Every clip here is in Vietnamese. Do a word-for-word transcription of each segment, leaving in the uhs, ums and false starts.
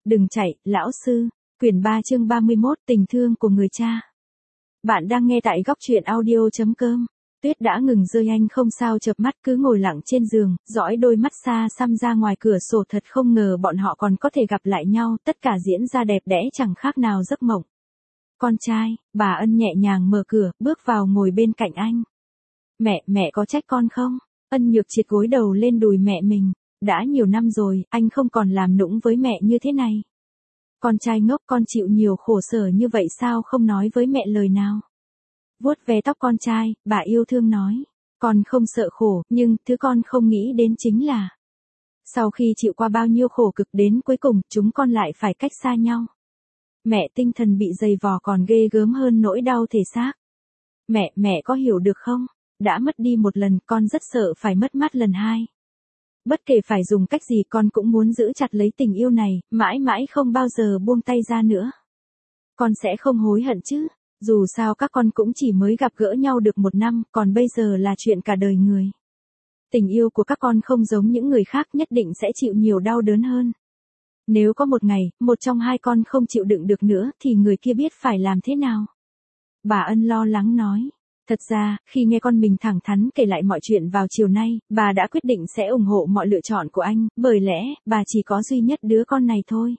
Đừng chạy, lão sư. Quyển ba chương ba mươi mốt, tình thương của người cha. Bạn đang nghe tại góc truyện audio.com. Tuyết đã ngừng rơi, anh không sao chợp mắt cứ ngồi lặng trên giường, dõi đôi mắt xa xăm ra ngoài cửa sổ, thật không ngờ bọn họ còn có thể gặp lại nhau, tất cả diễn ra đẹp đẽ chẳng khác nào giấc mộng. Con trai, bà Ân nhẹ nhàng mở cửa, bước vào ngồi bên cạnh anh. Mẹ, mẹ có trách con không? Ân Nhược Triệt gối đầu lên đùi mẹ mình. Đã nhiều năm rồi, anh không còn làm nũng với mẹ như thế này. Con trai ngốc, con chịu nhiều khổ sở như vậy sao không nói với mẹ lời nào? Vuốt ve tóc con trai, bà yêu thương nói. Con không sợ khổ, nhưng thứ con không nghĩ đến chính là sau khi chịu qua bao nhiêu khổ cực đến cuối cùng, chúng con lại phải cách xa nhau. Mẹ tinh thần bị dày vò còn ghê gớm hơn nỗi đau thể xác. Mẹ, mẹ có hiểu được không? Đã mất đi một lần, con rất sợ phải mất mát lần hai. Bất kể phải dùng cách gì con cũng muốn giữ chặt lấy tình yêu này, mãi mãi không bao giờ buông tay ra nữa. Con sẽ không hối hận chứ, dù sao các con cũng chỉ mới gặp gỡ nhau được một năm, còn bây giờ là chuyện cả đời người. Tình yêu của các con không giống những người khác, nhất định sẽ chịu nhiều đau đớn hơn. Nếu có một ngày, một trong hai con không chịu đựng được nữa, thì người kia biết phải làm thế nào? Bà Ân lo lắng nói. Thật ra, khi nghe con mình thẳng thắn kể lại mọi chuyện vào chiều nay, bà đã quyết định sẽ ủng hộ mọi lựa chọn của anh, bởi lẽ, bà chỉ có duy nhất đứa con này thôi.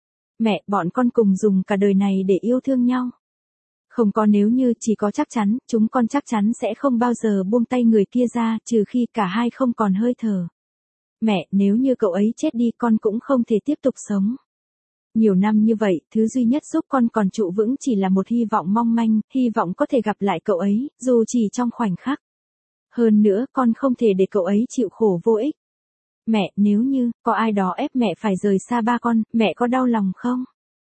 Mẹ, bọn con cùng dùng cả đời này để yêu thương nhau. Không có nếu như, chỉ có chắc chắn, chúng con chắc chắn sẽ không bao giờ buông tay người kia ra, trừ khi cả hai không còn hơi thở. Mẹ, nếu như cậu ấy chết đi con cũng không thể tiếp tục sống. Nhiều năm như vậy, thứ duy nhất giúp con còn trụ vững chỉ là một hy vọng mong manh, hy vọng có thể gặp lại cậu ấy, dù chỉ trong khoảnh khắc. Hơn nữa, con không thể để cậu ấy chịu khổ vô ích. Mẹ, nếu như, có ai đó ép mẹ phải rời xa ba con, mẹ có đau lòng không?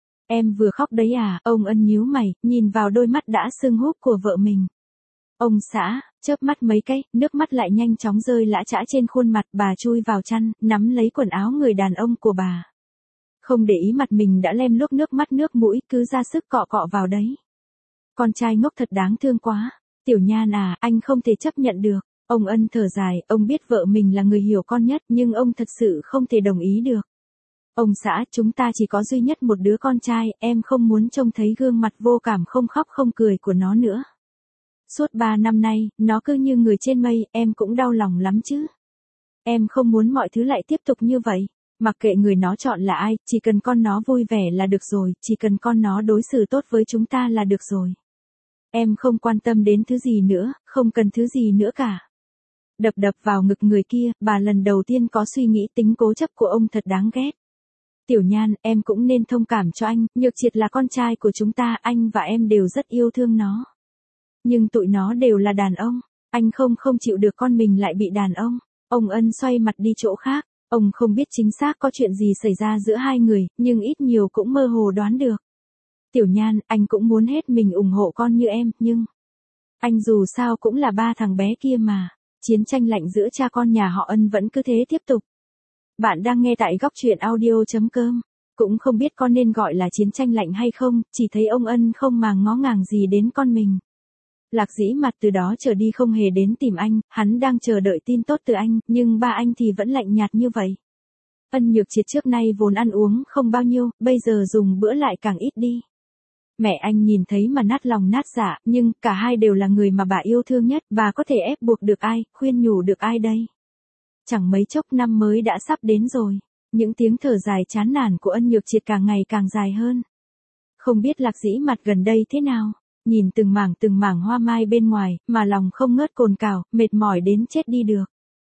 Em vừa khóc đấy à? Ông Ân nhíu mày, nhìn vào đôi mắt đã sưng húp của vợ mình. Ông xã, chớp mắt mấy cái, nước mắt lại nhanh chóng rơi lã chã trên khuôn mặt, bà chui vào chăn, nắm lấy quần áo người đàn ông của bà. Không để ý mặt mình đã lem luốc nước mắt nước mũi, cứ ra sức cọ cọ vào đấy. Con trai ngốc thật đáng thương quá. Tiểu Nhan à, anh không thể chấp nhận được. Ông Ân thở dài, ông biết vợ mình là người hiểu con nhất, nhưng ông thật sự không thể đồng ý được. Ông xã, chúng ta chỉ có duy nhất một đứa con trai, em không muốn trông thấy gương mặt vô cảm không khóc không cười của nó nữa. Suốt ba năm nay, nó cứ như người trên mây, em cũng đau lòng lắm chứ. Em không muốn mọi thứ lại tiếp tục như vậy. Mặc kệ người nó chọn là ai, chỉ cần con nó vui vẻ là được rồi, chỉ cần con nó đối xử tốt với chúng ta là được rồi. Em không quan tâm đến thứ gì nữa, không cần thứ gì nữa cả. Đập đập vào ngực người kia, bà lần đầu tiên có suy nghĩ tính cố chấp của ông thật đáng ghét. Tiểu Nhan, em cũng nên thông cảm cho anh, Nhược Triệt là con trai của chúng ta, anh và em đều rất yêu thương nó. Nhưng tụi nó đều là đàn ông, anh không không chịu được con mình lại bị đàn ông. Ông Ân xoay mặt đi chỗ khác. Ông không biết chính xác có chuyện gì xảy ra giữa hai người, nhưng ít nhiều cũng mơ hồ đoán được. Tiểu Nhan, anh cũng muốn hết mình ủng hộ con như em, nhưng anh dù sao cũng là ba thằng bé kia mà. Chiến tranh lạnh giữa cha con nhà họ Ân vẫn cứ thế tiếp tục. Bạn đang nghe tại góc truyện audio.com. Cũng không biết con nên gọi là chiến tranh lạnh hay không, chỉ thấy ông Ân không màng ngó ngàng gì đến con mình. Lạc Dĩ Mặt từ đó trở đi không hề đến tìm anh, hắn đang chờ đợi tin tốt từ anh, nhưng ba anh thì vẫn lạnh nhạt như vậy. Ân Nhược Triệt trước nay vốn ăn uống không bao nhiêu, bây giờ dùng bữa lại càng ít đi. Mẹ anh nhìn thấy mà nát lòng nát dạ, nhưng cả hai đều là người mà bà yêu thương nhất, bà có thể ép buộc được ai, khuyên nhủ được ai đây? Chẳng mấy chốc năm mới đã sắp đến rồi, những tiếng thở dài chán nản của Ân Nhược Triệt càng ngày càng dài hơn. Không biết Lạc Dĩ Mặt gần đây thế nào? Nhìn từng mảng từng mảng hoa mai bên ngoài, mà lòng không ngớt cồn cào, mệt mỏi đến chết đi được.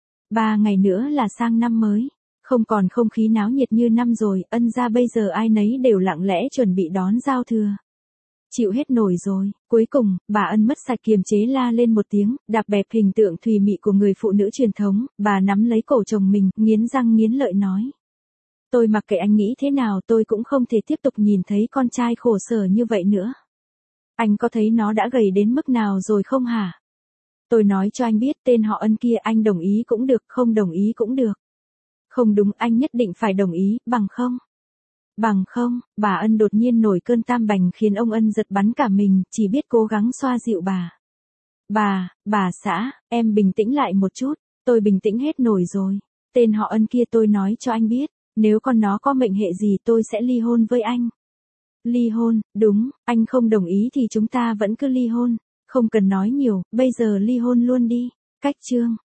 Ba ngày nữa là sang năm mới, không còn không khí náo nhiệt như năm rồi, Ân gia bây giờ ai nấy đều lặng lẽ chuẩn bị đón giao thừa. Chịu hết nổi rồi, cuối cùng, bà Ân mất sạch kiềm chế la lên một tiếng, đạp bẹp hình tượng thùy mị của người phụ nữ truyền thống, bà nắm lấy cổ chồng mình, nghiến răng nghiến lợi nói. Tôi mặc kệ anh nghĩ thế nào tôi cũng không thể tiếp tục nhìn thấy con trai khổ sở như vậy nữa. Anh có thấy nó đã gầy đến mức nào rồi không hả? Tôi nói cho anh biết tên họ Ân kia anh đồng ý cũng được, không đồng ý cũng được. Không đúng, anh nhất định phải đồng ý, bằng không? Bằng không, bà Ân đột nhiên nổi cơn tam bành khiến ông Ân giật bắn cả mình, chỉ biết cố gắng xoa dịu bà. Bà, bà xã, em bình tĩnh lại một chút, tôi bình tĩnh hết nổi rồi. Tên họ Ân kia tôi nói cho anh biết, Nếu con nó có mệnh hệ gì tôi sẽ ly hôn với anh. Ly hôn, đúng, anh không đồng ý thì chúng ta vẫn cứ ly hôn. Không cần nói nhiều, bây giờ ly hôn luôn đi. Cách chương